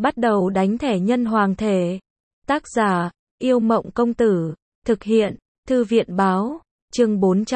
Bắt đầu đánh thẻ nhân hoàng thể. Tác giả, Yêu Mộng Công Tử. Thực hiện, Thư viện Báo. Chương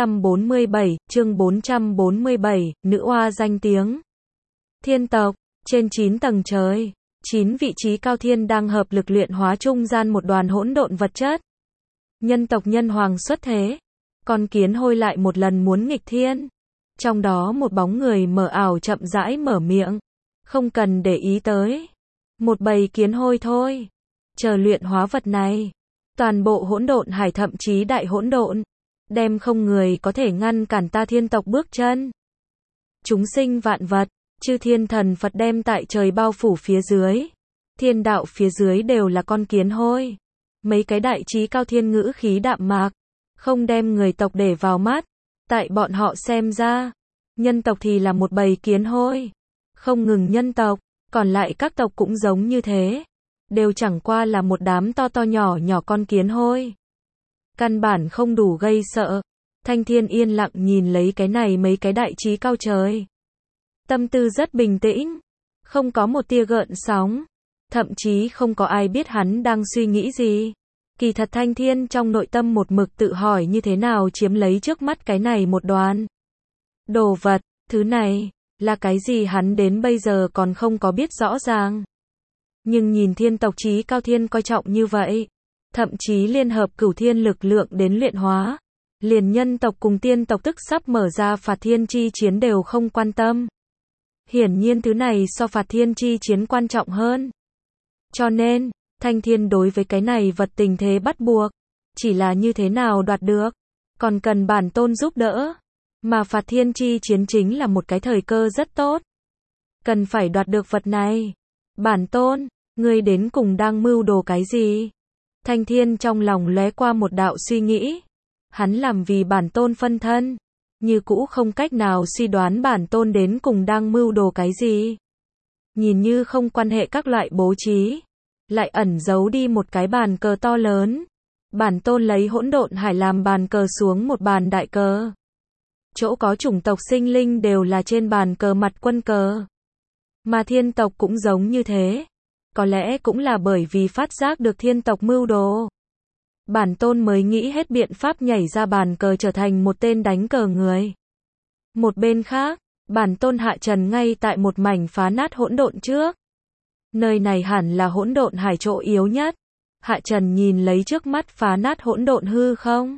447, nữ oa danh tiếng. Thiên tộc, trên 9 tầng trời, 9 vị trí cao thiên đang hợp lực luyện hóa trung gian một đoàn hỗn độn vật chất. Nhân tộc nhân hoàng xuất thế, con kiến hôi lại một lần muốn nghịch thiên. Trong đó một bóng người mờ ảo chậm rãi mở miệng, không cần để ý tới. Một bầy kiến hôi thôi, chờ luyện hóa vật này. Toàn bộ hỗn độn hải thậm chí đại hỗn độn, đem không người có thể ngăn cản ta thiên tộc bước chân. Chúng sinh vạn vật, chư thiên thần Phật đem tại trời bao phủ phía dưới. Thiên đạo phía dưới đều là con kiến hôi. Mấy cái đại trí cao thiên ngữ khí đạm mạc, không đem người tộc để vào mắt. Tại bọn họ xem ra, nhân tộc thì là một bầy kiến hôi. Không ngừng nhân tộc, còn lại các tộc cũng giống như thế. Đều chẳng qua là một đám to to nhỏ nhỏ con kiến hôi. Căn bản không đủ gây sợ. Thanh Thiên yên lặng nhìn lấy cái này mấy cái đại trí cao trời. Tâm tư rất bình tĩnh, không có một tia gợn sóng. Thậm chí không có ai biết hắn đang suy nghĩ gì. Kỳ thật Thanh Thiên trong nội tâm một mực tự hỏi như thế nào chiếm lấy trước mắt cái này một đoàn đồ vật. Thứ này, là cái gì hắn đến bây giờ còn không có biết rõ ràng. Nhưng nhìn thiên tộc trí cao thiên coi trọng như vậy, thậm chí liên hợp cửu thiên lực lượng đến luyện hóa. Liền nhân tộc cùng tiên tộc tức sắp mở ra phạt thiên chi chiến đều không quan tâm. Hiển nhiên thứ này so phạt thiên chi chiến quan trọng hơn. Cho nên, Thanh Thiên đối với cái này vật tình thế bắt buộc. Chỉ là như thế nào đoạt được, còn cần bản tôn giúp đỡ. Mà phạt thiên chi chiến chính là một cái thời cơ rất tốt. Cần phải đoạt được vật này. Bản tôn, ngươi đến cùng đang mưu đồ cái gì? Thanh Thiên trong lòng lóe qua một đạo suy nghĩ. Hắn làm vì bản tôn phân thân, như cũ không cách nào suy đoán bản tôn đến cùng đang mưu đồ cái gì. Nhìn như không quan hệ các loại bố trí, lại ẩn giấu đi một cái bàn cờ to lớn. Bản tôn lấy hỗn độn hải làm bàn cờ xuống một bàn đại cờ. Chỗ có chủng tộc sinh linh đều là trên bàn cờ mặt quân cờ. Mà thiên tộc cũng giống như thế. Có lẽ cũng là bởi vì phát giác được thiên tộc mưu đồ. Bản tôn mới nghĩ hết biện pháp nhảy ra bàn cờ trở thành một tên đánh cờ người. Một bên khác, bản tôn hạ trần ngay tại một mảnh phá nát hỗn độn trước. Nơi này hẳn là hỗn độn hải chỗ yếu nhất. Hạ trần nhìn lấy trước mắt phá nát hỗn độn hư không.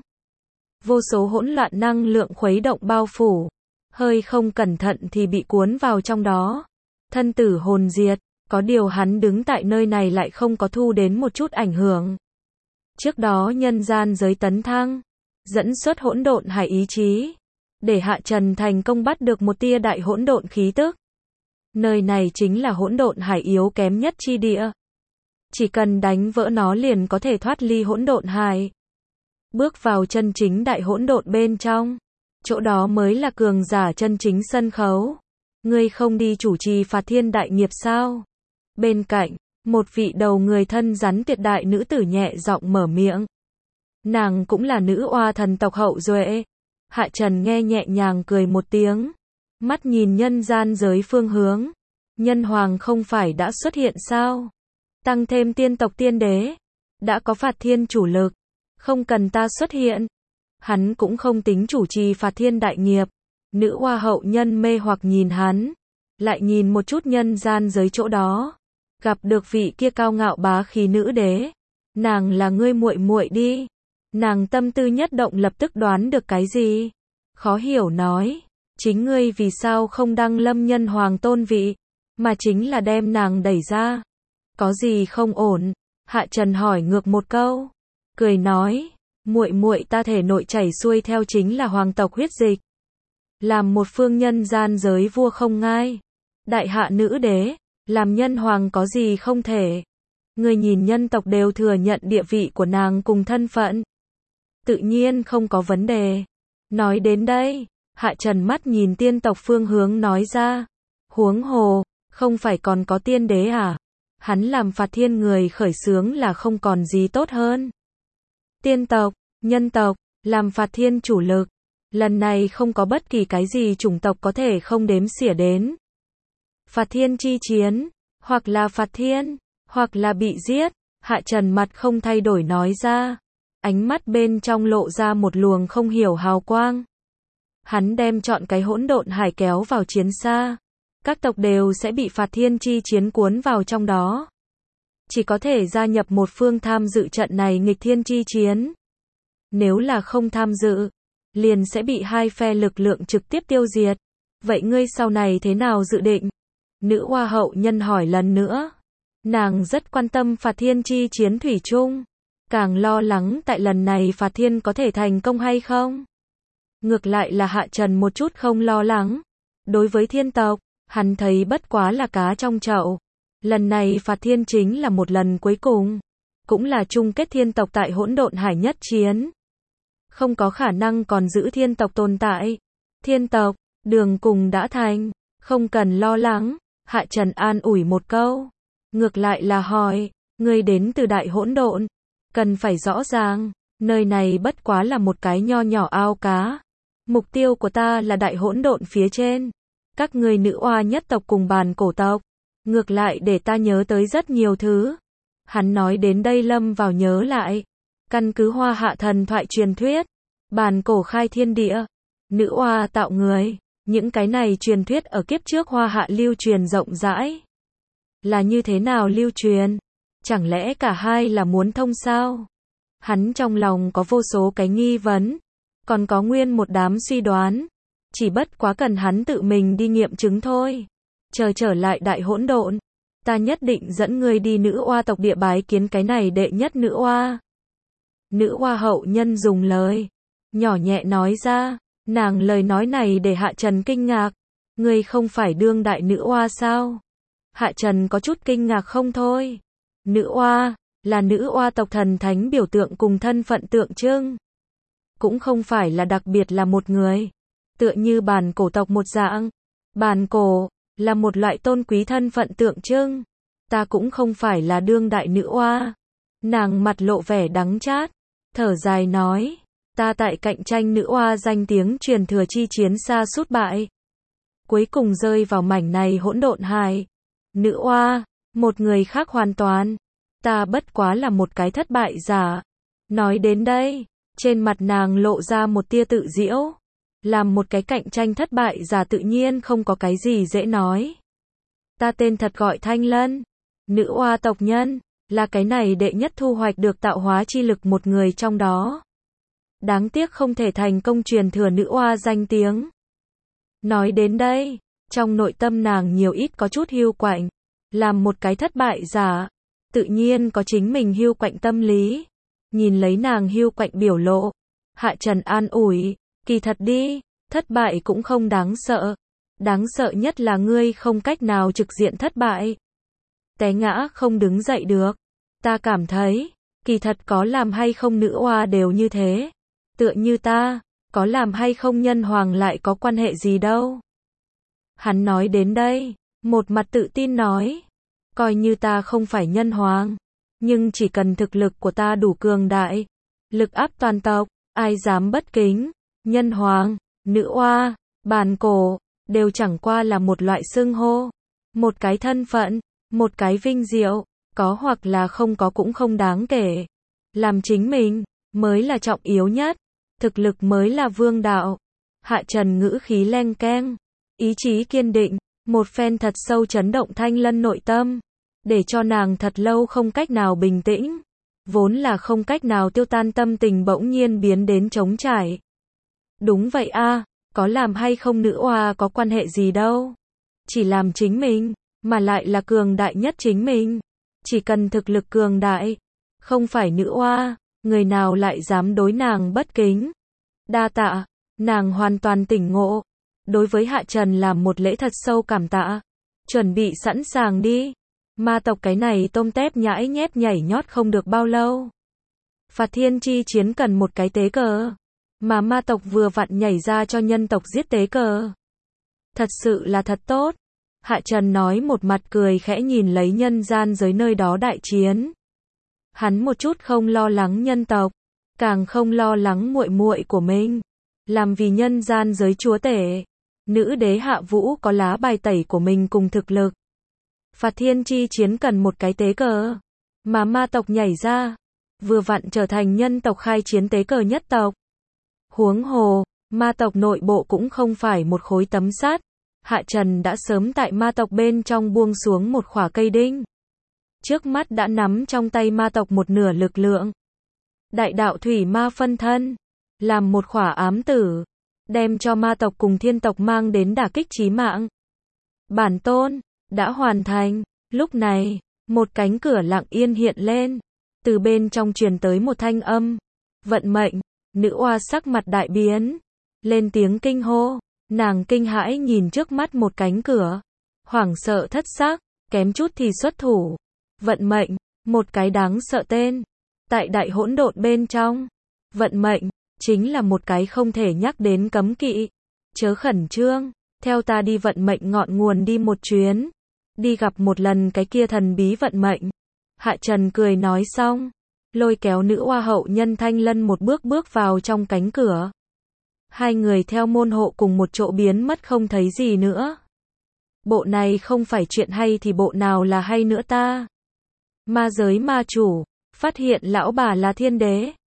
Vô số hỗn loạn năng lượng khuấy động bao phủ. Hơi không cẩn thận thì bị cuốn vào trong đó. Thân tử hồn diệt. Có điều hắn đứng tại nơi này lại không có thu đến một chút ảnh hưởng. Trước đó nhân gian giới tấn thăng, dẫn xuất hỗn độn hải ý chí, để Hạ Trần thành công bắt được một tia đại hỗn độn khí tức. Nơi này chính là hỗn độn hải yếu kém nhất chi địa. Chỉ cần đánh vỡ nó liền có thể thoát ly hỗn độn hải. Bước vào chân chính đại hỗn độn bên trong, chỗ đó mới là cường giả chân chính sân khấu. Ngươi không đi chủ trì phạt thiên đại nghiệp sao? Bên cạnh, một vị đầu người thân rắn tuyệt đại nữ tử nhẹ giọng mở miệng. Nàng cũng là nữ oa thần tộc hậu duệ. Hạ Trần nghe nhẹ nhàng cười một tiếng. Mắt nhìn nhân gian giới phương hướng. Nhân hoàng không phải đã xuất hiện sao? Tăng thêm tiên tộc tiên đế. Đã có phạt thiên chủ lực. Không cần ta xuất hiện. Hắn cũng không tính chủ trì phạt thiên đại nghiệp. Nữ oa hậu nhân mê hoặc nhìn hắn. Lại nhìn một chút nhân gian giới chỗ đó. Gặp được vị kia cao ngạo bá khí nữ đế. Nàng là ngươi muội muội đi. Nàng tâm tư nhất động lập tức đoán được cái gì. Khó hiểu nói. Chính ngươi vì sao không đăng lâm nhân hoàng tôn vị. Mà chính là đem nàng đẩy ra. Có gì không ổn? Hạ Trần hỏi ngược một câu. Cười nói. Muội muội ta thể nội chảy xuôi theo chính là hoàng tộc huyết dịch. Làm một phương nhân gian giới vua không ngai. Đại hạ nữ đế. Làm nhân hoàng có gì không thể. Người nhìn nhân tộc đều thừa nhận địa vị của nàng cùng thân phận. Tự nhiên không có vấn đề. Nói đến đây, Hạ Trần mắt nhìn tiên tộc phương hướng nói ra. Huống hồ, không phải còn có tiên đế à? Hắn làm phạt thiên người khởi xướng là không còn gì tốt hơn. Tiên tộc, nhân tộc, làm phạt thiên chủ lực. Lần này không có bất kỳ cái gì chủng tộc có thể không đếm xỉa đến. Phạt thiên chi chiến, hoặc là phạt thiên, hoặc là bị giết. Hạ Trần mặt không thay đổi nói ra, ánh mắt bên trong lộ ra một luồng không hiểu hào quang. Hắn đem chọn cái hỗn độn hải kéo vào chiến xa. Các tộc đều sẽ bị phạt thiên chi chiến cuốn vào trong đó. Chỉ có thể gia nhập một phương tham dự trận này nghịch thiên chi chiến. Nếu là không tham dự, liền sẽ bị hai phe lực lượng trực tiếp tiêu diệt. Vậy ngươi sau này thế nào dự định? Nữ hoa hậu nhân hỏi lần nữa. Nàng rất quan tâm phạt thiên chi chiến thủy chung. Càng lo lắng tại lần này phạt thiên có thể thành công hay không. Ngược lại là Hạ Trần một chút không lo lắng. Đối với thiên tộc, hắn thấy bất quá là cá trong chậu. Lần này phạt thiên chính là một lần cuối cùng. Cũng là chung kết thiên tộc tại hỗn độn hải nhất chiến. Không có khả năng còn giữ thiên tộc tồn tại. Thiên tộc, đường cùng đã thành. Không cần lo lắng. Hạ Trần an ủi một câu. Ngược lại là hỏi, ngươi đến từ đại hỗn độn. Cần phải rõ ràng, nơi này bất quá là một cái nho nhỏ ao cá. Mục tiêu của ta là đại hỗn độn phía trên. Các ngươi nữ oa nhất tộc cùng bàn cổ tộc. Ngược lại để ta nhớ tới rất nhiều thứ. Hắn nói đến đây lâm vào nhớ lại. Căn cứ Hoa Hạ thần thoại truyền thuyết. Bàn cổ khai thiên địa. Nữ oa tạo người. Những cái này truyền thuyết ở kiếp trước Hoa Hạ lưu truyền rộng rãi. Là như thế nào lưu truyền? Chẳng lẽ cả hai là muốn thông sao? Hắn trong lòng có vô số cái nghi vấn. Còn có nguyên một đám suy đoán. Chỉ bất quá cần hắn tự mình đi nghiệm chứng thôi. Chờ trở lại đại hỗn độn. Ta nhất định dẫn ngươi đi nữ oa tộc địa bái kiến cái này đệ nhất nữ oa. Nữ oa hậu nhân dùng lời. Nhỏ nhẹ nói ra. Nàng lời nói này để Hạ Trần kinh ngạc. Ngươi không phải đương đại nữ oa sao? Hạ Trần có chút kinh ngạc không thôi. Nữ oa, là nữ oa tộc thần thánh biểu tượng cùng thân phận tượng trưng. Cũng không phải là đặc biệt là một người. Tựa như bàn cổ tộc một dạng. Bàn cổ, là một loại tôn quý thân phận tượng trưng. Ta cũng không phải là đương đại nữ oa. Nàng mặt lộ vẻ đắng chát. Thở dài nói. Ta tại cạnh tranh nữ oa danh tiếng truyền thừa chi chiến xa sút bại. Cuối cùng rơi vào mảnh này hỗn độn hải. Nữ oa, một người khác hoàn toàn. Ta bất quá là một cái thất bại giả. Nói đến đây, trên mặt nàng lộ ra một tia tự giễu. Làm một cái cạnh tranh thất bại giả tự nhiên không có cái gì dễ nói. Ta tên thật gọi Thanh Lân. Nữ oa tộc nhân, là cái này đệ nhất thu hoạch được tạo hóa chi lực một người trong đó. Đáng tiếc không thể thành công truyền thừa nữ oa danh tiếng. Nói đến đây, trong nội tâm nàng nhiều ít có chút hiu quạnh. Làm một cái thất bại giả, tự nhiên có chính mình hiu quạnh tâm lý. Nhìn lấy nàng hiu quạnh biểu lộ, Hạ Trần an ủi, kỳ thật đi, thất bại cũng không đáng sợ. Đáng sợ nhất là ngươi không cách nào trực diện thất bại. Té ngã không đứng dậy được. Ta cảm thấy, kỳ thật có làm hay không nữ oa đều như thế. Tựa như ta, có làm hay không nhân hoàng lại có quan hệ gì đâu. Hắn nói đến đây, một mặt tự tin nói, coi như ta không phải nhân hoàng, nhưng chỉ cần thực lực của ta đủ cường đại, lực áp toàn tộc, ai dám bất kính, nhân hoàng, nữ oa, bàn cổ, đều chẳng qua là một loại xưng hô, một cái thân phận, một cái vinh diệu, có hoặc là không có cũng không đáng kể. Làm chính mình, mới là trọng yếu nhất, thực lực mới là vương đạo. Hạ Trần ngữ khí leng keng, ý chí kiên định, một phen thật sâu chấn động Thanh Lân nội tâm, để cho nàng thật lâu không cách nào bình tĩnh, vốn là không cách nào tiêu tan tâm tình bỗng nhiên biến đến trống trải. Đúng vậy a, có làm hay không nữ oa có quan hệ gì đâu. Chỉ làm chính mình, mà lại là cường đại nhất chính mình. Chỉ cần thực lực cường đại, không phải nữ oa, người nào lại dám đối nàng bất kính. Đa tạ, nàng hoàn toàn tỉnh ngộ. Đối với Hạ Trần làm một lễ thật sâu cảm tạ. Chuẩn bị sẵn sàng đi. Ma tộc cái này tôm tép nhãi nhép nhảy nhót không được bao lâu. Phạt thiên chi chiến cần một cái tế cờ. Mà ma tộc vừa vặn nhảy ra cho nhân tộc giết tế cờ. Thật sự là thật tốt. Hạ Trần nói một mặt cười khẽ nhìn lấy nhân gian giới nơi đó đại chiến. Hắn một chút không lo lắng nhân tộc, càng không lo lắng muội muội của mình. Làm vì nhân gian giới chúa tể, nữ đế Hạ Vũ có lá bài tẩy của mình cùng thực lực. Phạt thiên chi chiến cần một cái tế cờ. Mà ma tộc nhảy ra. Vừa vặn trở thành nhân tộc khai chiến tế cờ nhất tộc. Huống hồ, ma tộc nội bộ cũng không phải một khối tấm sắt. Hạ Trần đã sớm tại ma tộc bên trong buông xuống một khỏa cây đinh. Trước mắt đã nắm trong tay ma tộc một nửa lực lượng. Đại đạo thủy ma phân thân. Làm một khỏa ám tử. Đem cho ma tộc cùng thiên tộc mang đến đả kích chí mạng. Bản tôn, đã hoàn thành. Lúc này, một cánh cửa lặng yên hiện lên. Từ bên trong truyền tới một thanh âm. Vận mệnh, nữ oa sắc mặt đại biến. Lên tiếng kinh hô. Nàng kinh hãi nhìn trước mắt một cánh cửa. Hoảng sợ thất xác, kém chút thì xuất thủ. Vận mệnh, một cái đáng sợ tên. Tại đại hỗn độn bên trong. Vận mệnh, chính là một cái không thể nhắc đến cấm kỵ. Chớ khẩn trương, theo ta đi vận mệnh ngọn nguồn đi một chuyến. Đi gặp một lần cái kia thần bí vận mệnh. Hạ Trần cười nói xong. Lôi kéo nữ oa hậu nhân Thanh Lân một bước bước vào trong cánh cửa. Hai người theo môn hộ cùng một chỗ biến mất không thấy gì nữa. Bộ này không phải chuyện hay thì bộ nào là hay nữa ta? Ma giới ma chủ, phát hiện lão bà là thiên đế.